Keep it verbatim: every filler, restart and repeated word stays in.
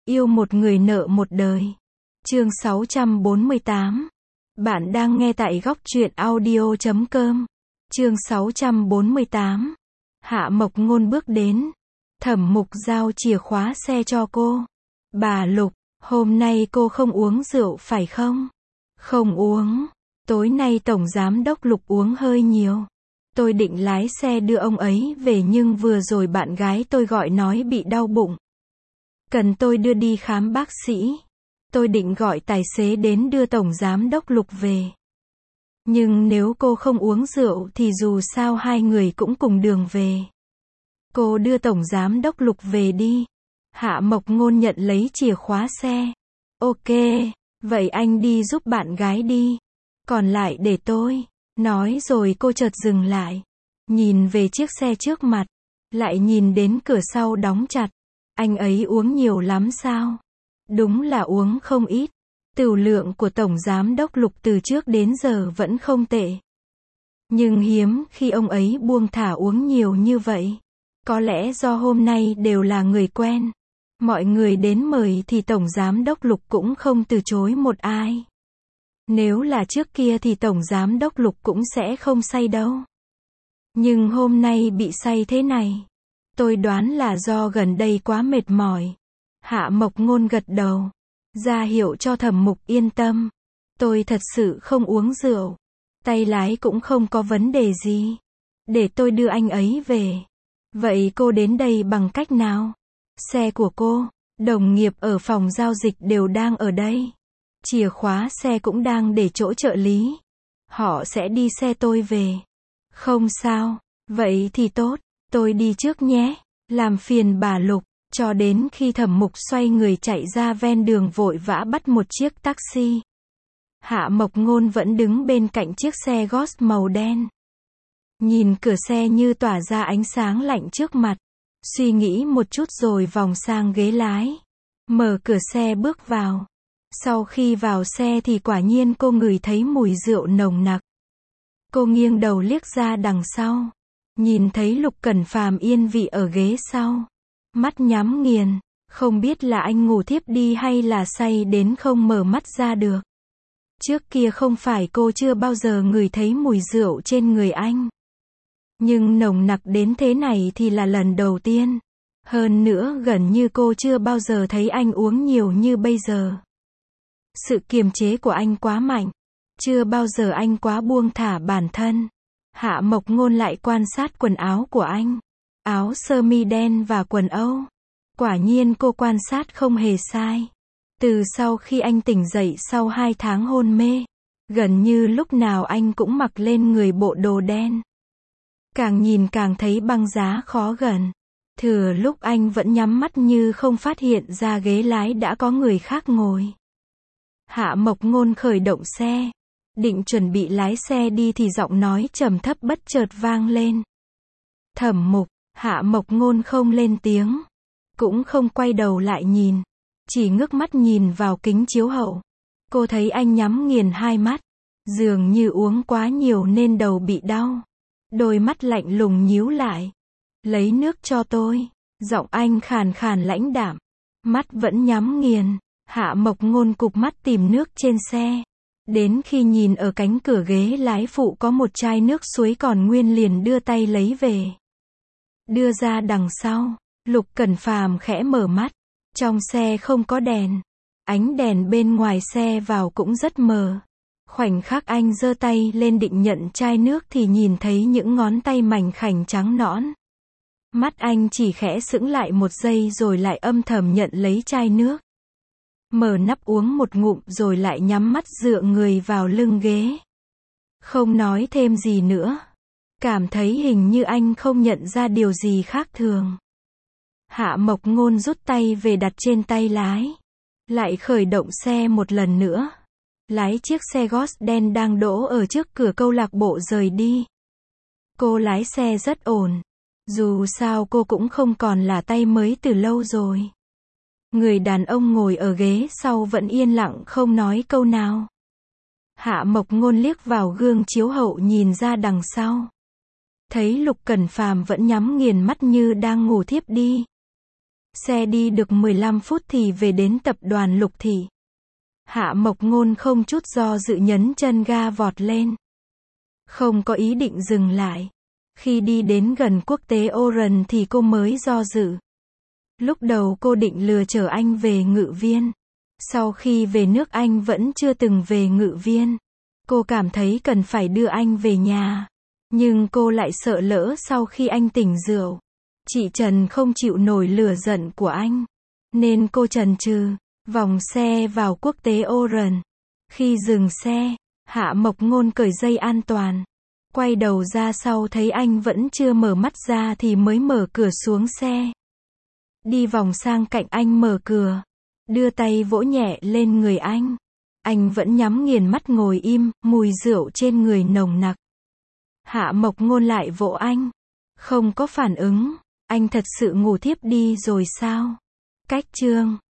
Yêu một người nợ một đời. Chương sáu trăm bốn mươi tám. Bạn đang nghe tại góc truyện audio chấm com. Chương sáu trăm bốn mươi tám. Hạ Mộc Ngôn bước đến. Thẩm Mục giao chìa khóa xe cho cô. Bà Lục, hôm nay cô không uống rượu phải không? Không uống. Tối nay Tổng Giám Đốc Lục uống hơi nhiều. Tôi định lái xe đưa ông ấy về nhưng vừa rồi bạn gái tôi gọi nói bị đau bụng. Cần tôi đưa đi khám bác sĩ. Tôi định gọi tài xế đến đưa Tổng Giám Đốc Lục về. Nhưng nếu cô không uống rượu thì dù sao hai người cũng cùng đường về. Cô đưa Tổng Giám Đốc Lục về đi. Hạ Mộc Ngôn nhận lấy chìa khóa xe. Ok, vậy anh đi giúp bạn gái đi. Còn lại để tôi. Nói rồi cô chợt dừng lại. Nhìn về chiếc xe trước mặt. Lại nhìn đến cửa sau đóng chặt. Anh ấy uống nhiều lắm sao? Đúng là uống không ít. Tửu lượng của Tổng Giám Đốc Lục từ trước đến giờ vẫn không tệ. Nhưng hiếm khi ông ấy buông thả uống nhiều như vậy. Có lẽ do hôm nay đều là người quen. Mọi người đến mời thì Tổng Giám Đốc Lục cũng không từ chối một ai. Nếu là trước kia thì Tổng Giám Đốc Lục cũng sẽ không say đâu. Nhưng hôm nay bị say thế này. Tôi đoán là do gần đây quá mệt mỏi. Hạ Mộc Ngôn gật đầu. Ra hiệu cho Thẩm Mục yên tâm. Tôi thật sự không uống rượu. Tay lái cũng không có vấn đề gì. Để tôi đưa anh ấy về. Vậy cô đến đây bằng cách nào? Xe của cô, đồng nghiệp ở phòng giao dịch đều đang ở đây. Chìa khóa xe cũng đang để chỗ trợ lý. Họ sẽ đi xe tôi về. Không sao, vậy thì tốt. Tôi đi trước nhé. Làm phiền bà Lục. Cho đến khi Thẩm Mục xoay người chạy ra ven đường vội vã bắt một chiếc taxi. Hạ Mộc Ngôn vẫn đứng bên cạnh chiếc xe Ghost màu đen. Nhìn cửa xe như tỏa ra ánh sáng lạnh trước mặt. Suy nghĩ một chút rồi vòng sang ghế lái. Mở cửa xe bước vào. Sau khi vào xe thì quả nhiên cô ngửi thấy mùi rượu nồng nặc. Cô nghiêng đầu liếc ra đằng sau. Nhìn thấy Lục Cẩn Phàm yên vị ở ghế sau. Mắt nhắm nghiền, không biết là anh ngủ thiếp đi hay là say đến không mở mắt ra được. Trước kia không phải cô chưa bao giờ ngửi thấy mùi rượu trên người anh. Nhưng nồng nặc đến thế này thì là lần đầu tiên. Hơn nữa gần như cô chưa bao giờ thấy anh uống nhiều như bây giờ. Sự kiềm chế của anh quá mạnh. Chưa bao giờ anh quá buông thả bản thân. Hạ Mộc Ngôn lại quan sát quần áo của anh. Áo sơ mi đen và quần Âu. Quả nhiên cô quan sát không hề sai. Từ sau khi anh tỉnh dậy sau hai tháng hôn mê, gần như lúc nào anh cũng mặc lên người bộ đồ đen. Càng nhìn càng thấy băng giá khó gần. Thừa lúc anh vẫn nhắm mắt như không phát hiện ra ghế lái đã có người khác ngồi. Hạ Mộc Ngôn khởi động xe. Định chuẩn bị lái xe đi thì giọng nói trầm thấp bất chợt vang lên. Thẩm Mục. Hạ Mộc Ngôn không lên tiếng. Cũng không quay đầu lại nhìn. Chỉ ngước mắt nhìn vào kính chiếu hậu. Cô thấy anh nhắm nghiền hai mắt. Dường như uống quá nhiều nên đầu bị đau. Đôi mắt lạnh lùng nhíu lại. Lấy nước cho tôi. Giọng anh khàn khàn lãnh đạm. Mắt vẫn nhắm nghiền. Hạ Mộc Ngôn cụp mắt tìm nước trên xe. Đến khi nhìn ở cánh cửa ghế lái phụ có một chai nước suối còn nguyên liền đưa tay lấy về. Đưa ra đằng sau. Lục Cẩn Phàm khẽ mở mắt. Trong xe không có đèn. Ánh đèn bên ngoài xe vào cũng rất mờ. Khoảnh khắc anh giơ tay lên định nhận chai nước thì nhìn thấy những ngón tay mảnh khảnh trắng nõn. Mắt anh chỉ khẽ sững lại một giây rồi lại âm thầm nhận lấy chai nước. Mở nắp uống một ngụm rồi lại nhắm mắt dựa người vào lưng ghế. Không nói thêm gì nữa. Cảm thấy hình như anh không nhận ra điều gì khác thường. Hạ Mộc Ngôn rút tay về đặt trên tay lái. Lại khởi động xe một lần nữa. Lái chiếc xe Ghost đen đang đỗ ở trước cửa câu lạc bộ rời đi. Cô lái xe rất ổn. Dù sao cô cũng không còn là tay mới từ lâu rồi. Người đàn ông ngồi ở ghế sau vẫn yên lặng không nói câu nào. Hạ Mộc Ngôn liếc vào gương chiếu hậu nhìn ra đằng sau. Thấy Lục Cẩn Phàm vẫn nhắm nghiền mắt như đang ngủ thiếp đi. Xe đi được mười lăm phút thì về đến tập đoàn Lục Thị. Hạ Mộc Ngôn không chút do dự nhấn chân ga vọt lên. Không có ý định dừng lại. Khi đi đến gần quốc tế Oran thì cô mới do dự. Lúc đầu cô định lừa chở anh về Ngự Viên. Sau khi về nước anh vẫn chưa từng về Ngự Viên. Cô cảm thấy cần phải đưa anh về nhà. Nhưng cô lại sợ lỡ sau khi anh tỉnh rượu. Chị Trần không chịu nổi lửa giận của anh. Nên cô chần chừ, vòng xe vào quốc tế Oran. Khi dừng xe, Hạ Mộc Ngôn cởi dây an toàn. Quay đầu ra sau thấy anh vẫn chưa mở mắt ra thì mới mở cửa xuống xe. Đi vòng sang cạnh anh mở cửa. Đưa tay vỗ nhẹ lên người anh. Anh vẫn nhắm nghiền mắt ngồi im, mùi rượu trên người nồng nặc. Hạ Mộc Ngôn lại vỗ anh. Không có phản ứng. Anh thật sự ngủ thiếp đi rồi sao? Cách chương